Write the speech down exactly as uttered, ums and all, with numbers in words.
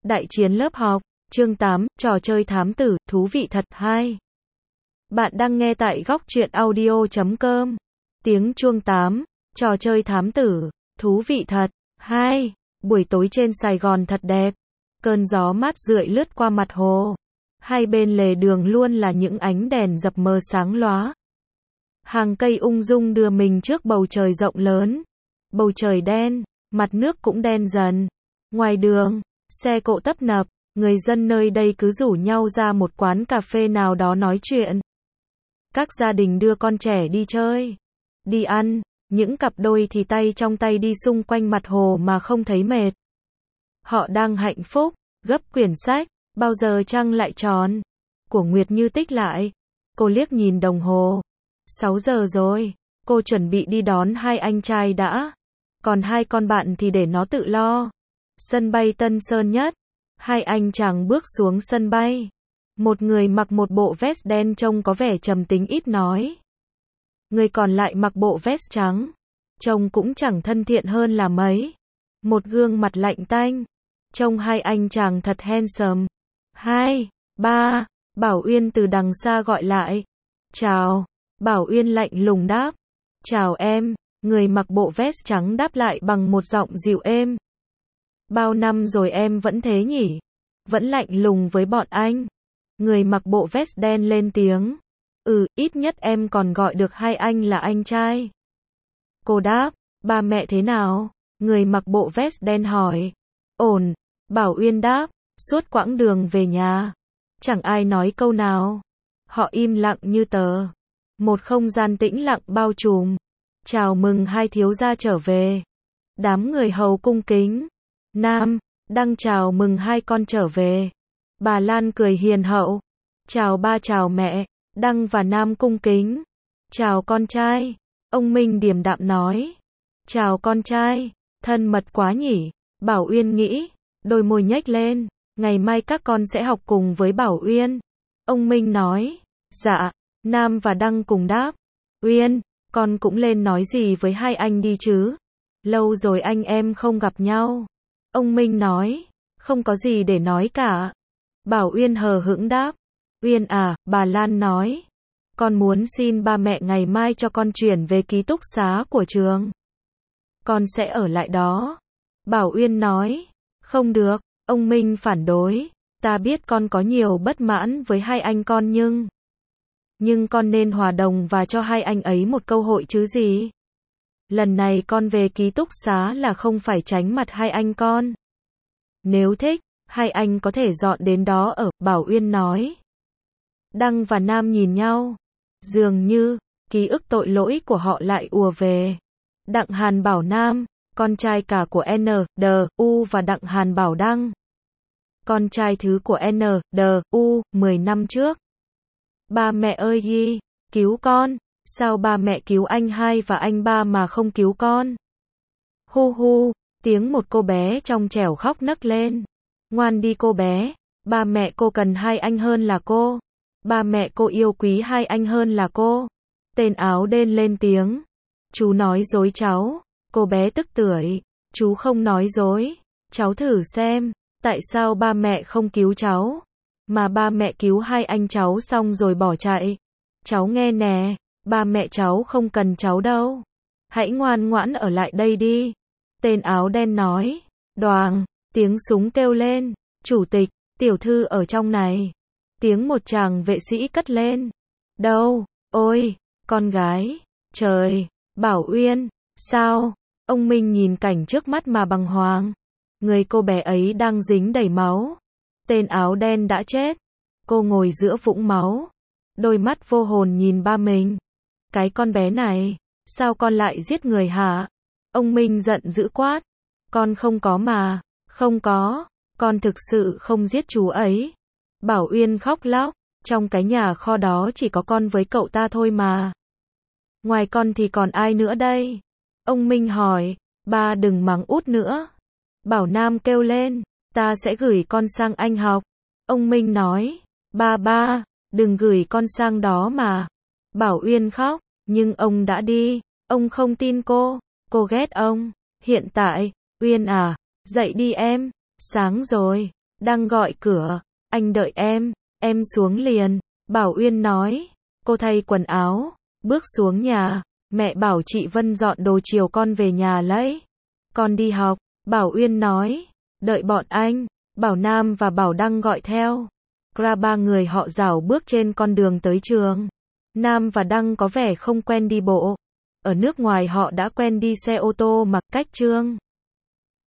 Đại chiến lớp học, chương tám, trò chơi thám tử, thú vị thật. Hai. Bạn đang nghe tại góc truyện audio chấm com. Tiếng chuông tám, trò chơi thám tử, thú vị thật. Hai. Buổi tối trên Sài Gòn thật đẹp. Cơn gió mát rượi lướt qua mặt hồ. Hai bên lề đường luôn là những ánh đèn dập mờ sáng lóa. Hàng cây ung dung đưa mình trước bầu trời rộng lớn. Bầu trời đen, mặt nước cũng đen dần. Ngoài đường, xe cộ tấp nập, người dân nơi đây cứ rủ nhau ra một quán cà phê nào đó nói chuyện. Các gia đình đưa con trẻ đi chơi, đi ăn, những cặp đôi thì tay trong tay đi xung quanh mặt hồ mà không thấy mệt. Họ đang hạnh phúc, gấp quyển sách, bao giờ trăng lại tròn. Của Nguyệt như tích lại. Cô liếc nhìn đồng hồ. sáu giờ rồi, cô chuẩn bị đi đón hai anh trai đã. Còn hai con bạn thì để nó tự lo. Sân bay Tân Sơn Nhất. Hai anh chàng bước xuống sân bay. Một người mặc một bộ vest đen trông có vẻ trầm tính ít nói. Người còn lại mặc bộ vest trắng. Trông cũng chẳng thân thiện hơn là mấy. Một gương mặt lạnh tanh. Trông hai anh chàng thật handsome. Hai, ba, Bảo Uyên từ đằng xa gọi lại. Chào. Bảo Uyên lạnh lùng đáp. Chào em. Người mặc bộ vest trắng đáp lại bằng một giọng dịu êm. Bao năm rồi em vẫn thế nhỉ? Vẫn lạnh lùng với bọn anh. Người mặc bộ vest đen lên tiếng. Ừ, ít nhất em còn gọi được hai anh là anh trai. Cô đáp. Ba mẹ thế nào? Người mặc bộ vest đen hỏi. Ổn. Bảo Uyên đáp. Suốt quãng đường về nhà, chẳng ai nói câu nào. Họ im lặng như tờ. Một không gian tĩnh lặng bao trùm. Chào mừng hai thiếu gia trở về. Đám người hầu cung kính. Nam, Đăng chào mừng hai con trở về. Bà Lan cười hiền hậu. Chào ba chào mẹ. Đăng và Nam cung kính. Chào con trai. Ông Minh điềm đạm nói. Chào con trai. Thân mật quá nhỉ. Bảo Uyên nghĩ. Đôi môi nhếch lên. Ngày mai các con sẽ học cùng với Bảo Uyên. Ông Minh nói. Dạ. Nam và Đăng cùng đáp. Uyên, con cũng lên nói gì với hai anh đi chứ. Lâu rồi anh em không gặp nhau. Ông Minh nói. Không có gì để nói cả. Bảo Uyên hờ hững đáp. Uyên à, bà Lan nói. Con muốn xin ba mẹ ngày mai cho con chuyển về ký túc xá của trường. Con sẽ ở lại đó. Bảo Uyên nói. Không được. Ông Minh phản đối. Ta biết con có nhiều bất mãn với hai anh con nhưng... Nhưng con nên hòa đồng và cho hai anh ấy một cơ hội chứ gì. Lần này con về ký túc xá là không phải tránh mặt hai anh con. Nếu thích, hai anh có thể dọn đến đó ở, Bảo Uyên nói. Đăng và Nam nhìn nhau. Dường như, ký ức tội lỗi của họ lại ùa về. Đặng Hàn bảo Nam, con trai cả của N, D, U và Đặng Hàn bảo Đăng. Con trai thứ của N, D, U, mười năm trước. Ba mẹ ơi Yi, cứu con, sao ba mẹ cứu anh hai và anh ba mà không cứu con? Hu hu, tiếng một cô bé trong trẻo khóc nấc lên. Ngoan đi cô bé, ba mẹ cô cần hai anh hơn là cô. Ba mẹ cô yêu quý hai anh hơn là cô. Tên áo đen lên tiếng. Chú nói dối cháu. Cô bé tức tưởi. Chú không nói dối. Cháu thử xem, tại sao ba mẹ không cứu cháu? Mà ba mẹ cứu hai anh cháu xong rồi bỏ chạy. Cháu nghe nè, ba mẹ cháu không cần cháu đâu. Hãy ngoan ngoãn ở lại đây đi. Tên áo đen nói. Đoàng, tiếng súng kêu lên. Chủ tịch, tiểu thư ở trong này. Tiếng một chàng vệ sĩ cất lên. Đâu, ôi, con gái. Trời, Bảo Uyên, sao? Ông Minh nhìn cảnh trước mắt mà bàng hoàng. Người cô bé ấy đang dính đầy máu. Tên áo đen đã chết. Cô ngồi giữa vũng máu. Đôi mắt vô hồn nhìn ba mình. Cái con bé này, sao con lại giết người hả? Ông Minh giận dữ quát. Con không có mà. Không có. Con thực sự không giết chú ấy. Bảo Uyên khóc lóc. Trong cái nhà kho đó chỉ có con với cậu ta thôi mà. Ngoài con thì còn ai nữa đây? Ông Minh hỏi. Ba đừng mắng út nữa. Bảo Nam kêu lên. Ta sẽ gửi con sang Anh học. Ông Minh nói. Ba ba, đừng gửi con sang đó mà. Bảo Uyên khóc. Nhưng ông đã đi. Ông không tin cô. Cô ghét ông. Hiện tại, Uyên à, dậy đi em. Sáng rồi. Đăng gọi cửa, anh đợi em, em xuống liền. Bảo Uyên nói, cô thay quần áo, bước xuống nhà, mẹ bảo chị Vân dọn đồ chiều con về nhà lấy. Con đi học, Bảo Uyên nói, đợi bọn anh. Bảo Nam và Bảo Đăng gọi theo. Ra ba người họ rảo bước trên con đường tới trường. Nam và Đăng có vẻ không quen đi bộ. Ở nước ngoài họ đã quen đi xe ô tô mặc cách trương.